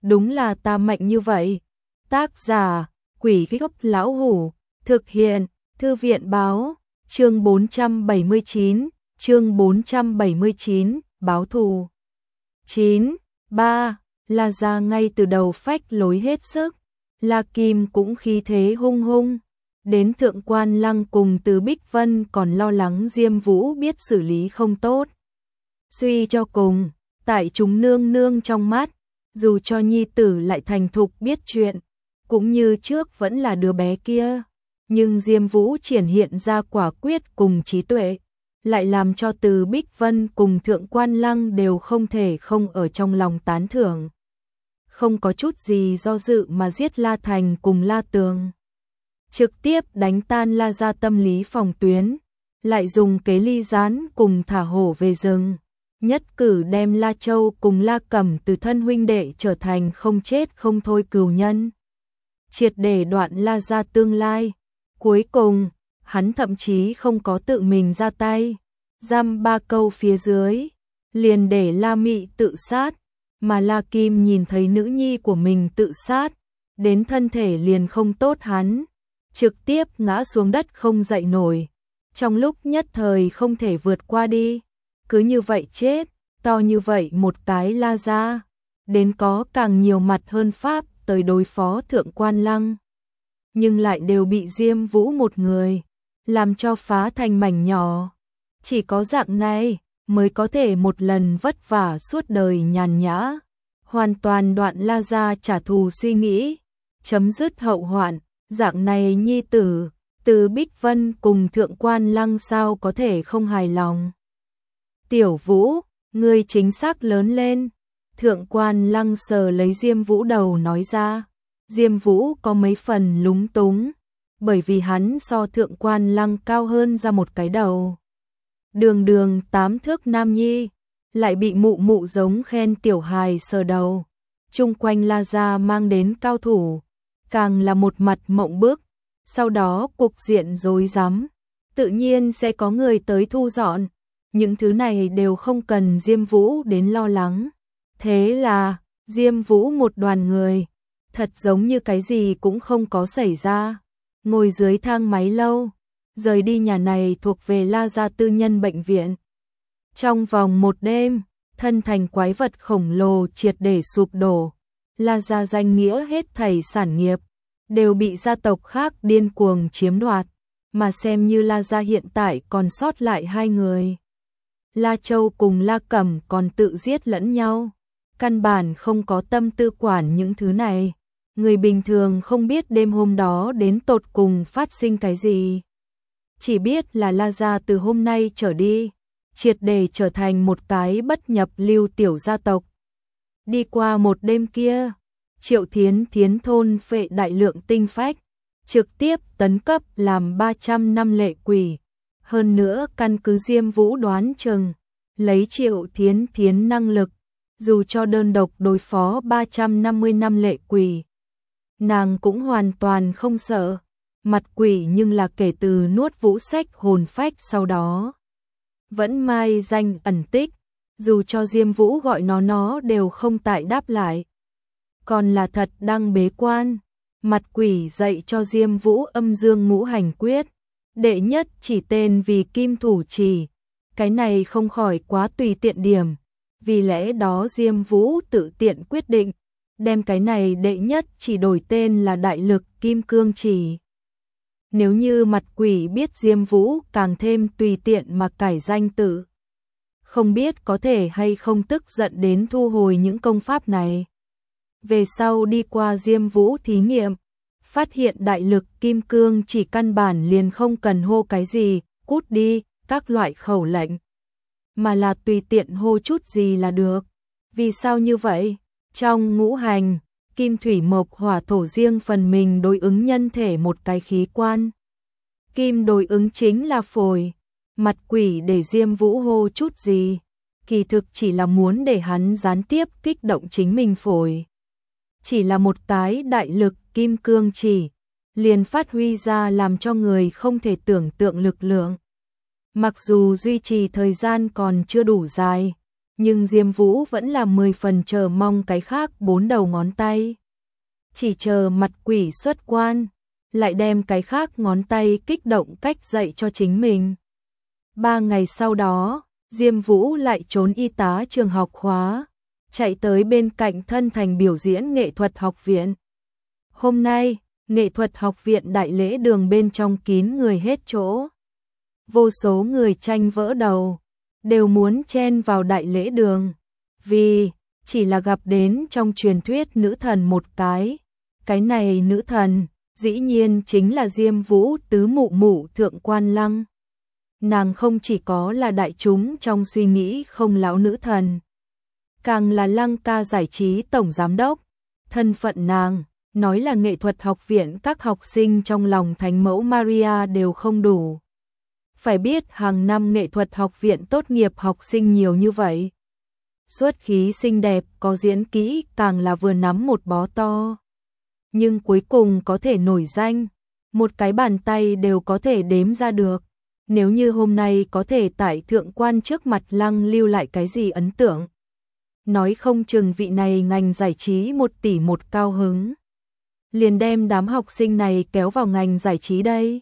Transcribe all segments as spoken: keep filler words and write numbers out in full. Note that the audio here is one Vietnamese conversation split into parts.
đúng là ta mạnh như vậy. Tác giả, Quỷ Gốc Lão Hủ, thực hiện, Thư viện Báo, chương bốn trăm bảy mươi chín, chương bốn trăm bảy mươi chín, báo thù. chín. ba. La Gia ngay từ đầu phách lối hết sức, La Kim cũng khí thế hung hung. Đến Thượng Quan Lăng cùng Từ Bích Vân còn lo lắng Diêm Vũ biết xử lý không tốt. Suy cho cùng, tại chúng nương nương trong mắt, dù cho nhi tử lại thành thục biết chuyện, cũng như trước vẫn là đứa bé kia, nhưng Diêm Vũ triển hiện ra quả quyết cùng trí tuệ, lại làm cho Từ Bích Vân cùng Thượng Quan Lăng đều không thể không ở trong lòng tán thưởng. Không có chút gì do dự mà giết La Thành cùng La Tường. Trực tiếp đánh tan La Gia tâm lý phòng tuyến, lại dùng kế ly gián cùng thả hổ về rừng. Nhất cử đem La Châu cùng La Cẩm từ thân huynh đệ trở thành không chết không thôi cừu nhân. Triệt để đoạn La Gia tương lai. Cuối cùng, hắn thậm chí không có tự mình ra tay. Giam ba câu phía dưới, liền để La Mị tự sát. Mà La Kim nhìn thấy nữ nhi của mình tự sát, đến thân thể liền không tốt hắn. Trực tiếp ngã xuống đất không dậy nổi. Trong lúc nhất thời không thể vượt qua đi. Cứ như vậy chết, to như vậy một cái La Gia, đến có càng nhiều mặt hơn pháp tới đối phó Thượng Quan Lăng. Nhưng lại đều bị Diêm Vũ một người, làm cho phá thành mảnh nhỏ. Chỉ có dạng này, mới có thể một lần vất vả suốt đời nhàn nhã. Hoàn toàn đoạn La Gia trả thù suy nghĩ, chấm dứt hậu hoạn, dạng này nhi tử, Từ Bích Vân cùng Thượng Quan Lăng sao có thể không hài lòng. Tiểu Vũ, ngươi chính xác lớn lên. Thượng Quan Lăng sờ lấy Diêm Vũ đầu nói ra. Diêm Vũ có mấy phần lúng túng, bởi vì hắn so Thượng Quan Lăng cao hơn ra một cái đầu. Đường đường tám thước nam nhi, lại bị mụ mụ giống khen tiểu hài sờ đầu. Chung quanh La Gia mang đến cao thủ, càng là một mặt mộng bức. Sau đó cục diện rối rắm, tự nhiên sẽ có người tới thu dọn. Những thứ này đều không cần Diêm Vũ đến lo lắng. Thế là, Diêm Vũ một đoàn người, thật giống như cái gì cũng không có xảy ra. Ngồi dưới thang máy lâu, rời đi nhà này thuộc về La Gia tư nhân bệnh viện. Trong vòng một đêm, thân thành quái vật khổng lồ triệt để sụp đổ. La Gia danh nghĩa hết thảy sản nghiệp, đều bị gia tộc khác điên cuồng chiếm đoạt. Mà xem như La Gia hiện tại còn sót lại hai người. La Châu cùng La Cẩm còn tự giết lẫn nhau, căn bản không có tâm tư quản những thứ này. Người bình thường không biết đêm hôm đó đến tột cùng phát sinh cái gì. Chỉ biết là La Gia từ hôm nay trở đi, triệt để trở thành một cái bất nhập lưu tiểu gia tộc. Đi qua một đêm kia, Triệu Thiến Thiến thôn phệ đại lượng tinh phách, trực tiếp tấn cấp làm ba trăm năm lệ quỷ. Hơn nữa căn cứ Diêm Vũ đoán chừng, lấy Triệu Thiến Thiến năng lực, dù cho đơn độc đối phó ba trăm năm mươi năm lệ quỷ, nàng cũng hoàn toàn không sợ. Mặt quỷ nhưng là kể từ nuốt Vũ Sách hồn phách sau đó, vẫn mai danh ẩn tích, dù cho Diêm Vũ gọi nó nó đều không tại đáp lại. Còn là thật đang bế quan, mặt quỷ dạy cho Diêm Vũ âm dương ngũ hành quyết. Đệ nhất chỉ tên vì Kim Thủ Chỉ, cái này không khỏi quá tùy tiện điểm, vì lẽ đó Diêm Vũ tự tiện quyết định, đem cái này đệ nhất chỉ đổi tên là Đại Lực Kim Cương Chỉ. Nếu như mặt quỷ biết Diêm Vũ càng thêm tùy tiện mà cải danh tự, không biết có thể hay không tức giận đến thu hồi những công pháp này. Về sau đi qua Diêm Vũ thí nghiệm, phát hiện Đại Lực Kim Cương chỉ căn bản liền không cần hô cái gì, cút đi, các loại khẩu lệnh, mà là tùy tiện hô chút gì là được. Vì sao như vậy? Trong ngũ hành, kim thủy mộc hỏa thổ riêng phần mình đối ứng nhân thể một cái khí quan. Kim đối ứng chính là phổi, mặt quỷ để Diêm Vũ hô chút gì, kỳ thực chỉ là muốn để hắn gián tiếp kích động chính mình phổi. Chỉ là một cái đại lực kim cương chỉ, liền phát huy ra làm cho người không thể tưởng tượng lực lượng. Mặc dù duy trì thời gian còn chưa đủ dài, nhưng Diêm Vũ vẫn là mười phần chờ mong cái khác bốn đầu ngón tay. Chỉ chờ mặt quỷ xuất quan, lại đem cái khác ngón tay kích động cách dạy cho chính mình. Ba ngày sau đó, Diêm Vũ lại trốn y tá trường học khóa, chạy tới bên cạnh Thân Thành biểu diễn nghệ thuật học viện. Hôm nay, nghệ thuật học viện đại lễ đường bên trong kín người hết chỗ. Vô số người tranh vỡ đầu, đều muốn chen vào đại lễ đường, vì chỉ là gặp đến trong truyền thuyết nữ thần một cái. Cái này nữ thần, dĩ nhiên chính là Diêm Vũ tứ mụ mụ Thượng Quan Lăng. Nàng không chỉ có là đại chúng trong suy nghĩ không lão nữ thần, càng là Lăng Ca giải trí tổng giám đốc. Thân phận nàng, nói là nghệ thuật học viện các học sinh trong lòng thánh mẫu Maria đều không đủ. Phải biết hàng năm nghệ thuật học viện tốt nghiệp học sinh nhiều như vậy. Xuất khí xinh đẹp, có diễn kỹ, càng là vừa nắm một bó to. Nhưng cuối cùng có thể nổi danh, một cái bàn tay đều có thể đếm ra được. Nếu như hôm nay có thể tại Thượng Quan trước mặt Lăng lưu lại cái gì ấn tượng, nói không chừng vị này ngành giải trí một tỷ một cao hứng, liền đem đám học sinh này kéo vào ngành giải trí đây.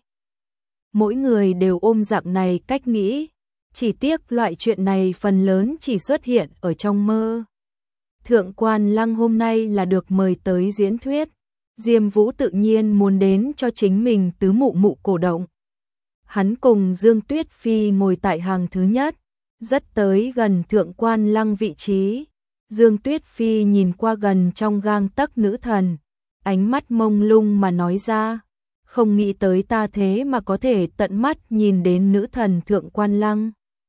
Mỗi người đều ôm dạng này cách nghĩ, chỉ tiếc loại chuyện này phần lớn chỉ xuất hiện ở trong mơ. Thượng Quan Lăng hôm nay là được mời tới diễn thuyết, Diêm Vũ tự nhiên muốn đến cho chính mình tứ mụ mụ cổ động. Hắn cùng Dương Tuyết Phi ngồi tại hàng thứ nhất, rất tới gần Thượng Quan Lăng vị trí. Dương Tuyết Phi nhìn qua gần trong gang tấc nữ thần, ánh mắt mông lung mà nói ra, không nghĩ tới ta thế mà có thể tận mắt nhìn đến nữ thần Thượng Quan Lăng.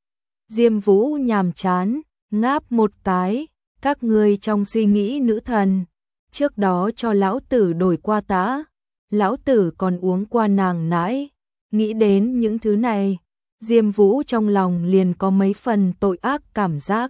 Diêm Vũ nhàm chán, ngáp một cái, các ngươi trong suy nghĩ nữ thần, trước đó cho lão tử đổi qua tã, lão tử còn uống qua nàng nãi. Nghĩ đến những thứ này, Diêm Vũ trong lòng liền có mấy phần tội ác cảm giác.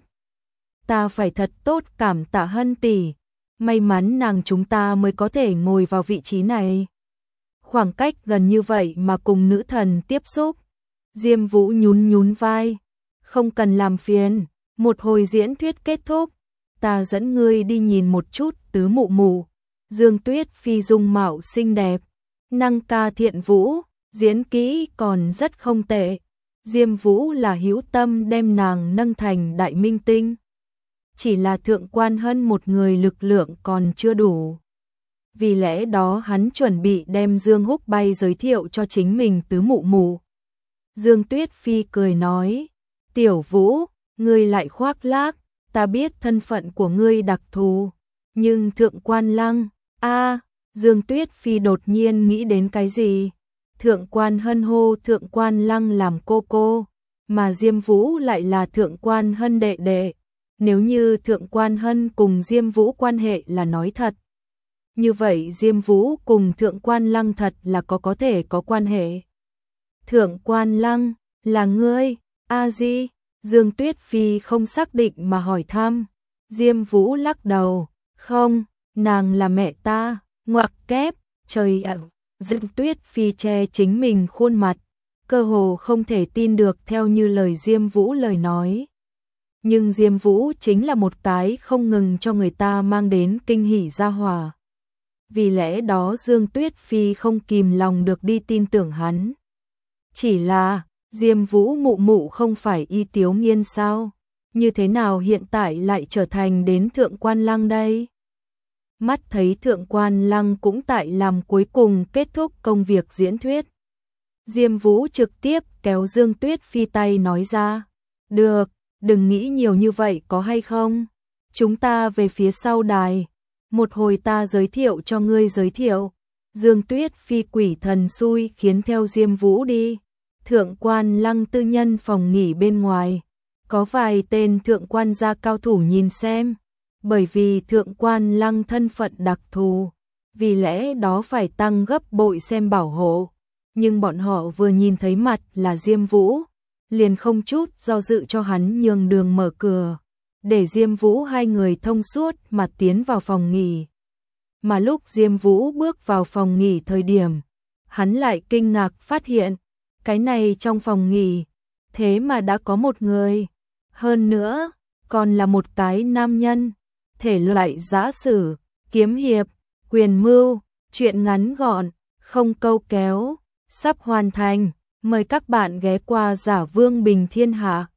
Ta phải thật tốt cảm tạ Hân tỷ, may mắn nàng chúng ta mới có thể ngồi vào vị trí này. Khoảng cách gần như vậy mà cùng nữ thần tiếp xúc. Diêm Vũ nhún nhún vai, không cần làm phiền, một hồi diễn thuyết kết thúc, ta dẫn ngươi đi nhìn một chút tứ mụ mụ. Dương Tuyết Phi dung mạo xinh đẹp, năng ca thiện vũ, diễn kỹ còn rất không tệ. Diêm Vũ là hữu tâm đem nàng nâng thành đại minh tinh. Chỉ là Thượng Quan Hân một người lực lượng còn chưa đủ. Vì lẽ đó hắn chuẩn bị đem Dương Húc Bay giới thiệu cho chính mình tứ mụ mụ. Dương Tuyết Phi cười nói, Tiểu Vũ, ngươi lại khoác lác, ta biết thân phận của ngươi đặc thù. Nhưng Thượng Quan Lăng, a Dương Tuyết Phi đột nhiên nghĩ đến cái gì? Thượng Quan Hân hô Thượng Quan Lăng làm cô cô, mà Diêm Vũ lại là Thượng Quan Hân đệ đệ. Nếu như Thượng Quan Hân cùng Diêm Vũ quan hệ là nói thật, như vậy Diêm Vũ cùng Thượng Quan Lăng thật là có có thể có quan hệ. Thượng Quan Lăng, là ngươi, a di? Dương Tuyết Phi không xác định mà hỏi thăm. Diêm Vũ lắc đầu, không, nàng là mẹ ta, ngoặc kép, trời ạ. Dương Tuyết Phi che chính mình khuôn mặt, cơ hồ không thể tin được theo như lời Diêm Vũ lời nói. Nhưng Diêm Vũ chính là một cái không ngừng cho người ta mang đến kinh hỉ gia hỏa. Vì lẽ đó Dương Tuyết Phi không kìm lòng được đi tin tưởng hắn. Chỉ là, Diêm Vũ mụ mụ không phải Y Tiếu Nghiên sao? Như thế nào hiện tại lại trở thành đến Thượng Quan Lăng đây? Mắt thấy Thượng Quan Lăng cũng tại làm cuối cùng kết thúc công việc diễn thuyết. Diêm Vũ trực tiếp kéo Dương Tuyết Phi tay nói ra, được, đừng nghĩ nhiều như vậy có hay không? Chúng ta về phía sau đài, một hồi ta giới thiệu cho ngươi giới thiệu. Dương Tuyết Phi quỷ thần xui khiến theo Diêm Vũ đi. Thượng Quan Lăng tư nhân phòng nghỉ bên ngoài, có vài tên thượng quan gia cao thủ nhìn xem. Bởi vì Thượng Quan Lăng thân phận đặc thù, vì lẽ đó phải tăng gấp bội xem bảo hộ. Nhưng bọn họ vừa nhìn thấy mặt là Diêm Vũ, liền không chút do dự cho hắn nhường đường mở cửa, để Diêm Vũ hai người thông suốt mà tiến vào phòng nghỉ. Mà lúc Diêm Vũ bước vào phòng nghỉ thời điểm, hắn lại kinh ngạc phát hiện, cái này trong phòng nghỉ, thế mà đã có một người. Hơn nữa, còn là một cái nam nhân. Thể loại giã sử, kiếm hiệp, quyền mưu, truyện ngắn gọn, không câu kéo, sắp hoàn thành. Mời các bạn ghé qua Giả Vương Bình Thiên Hạ.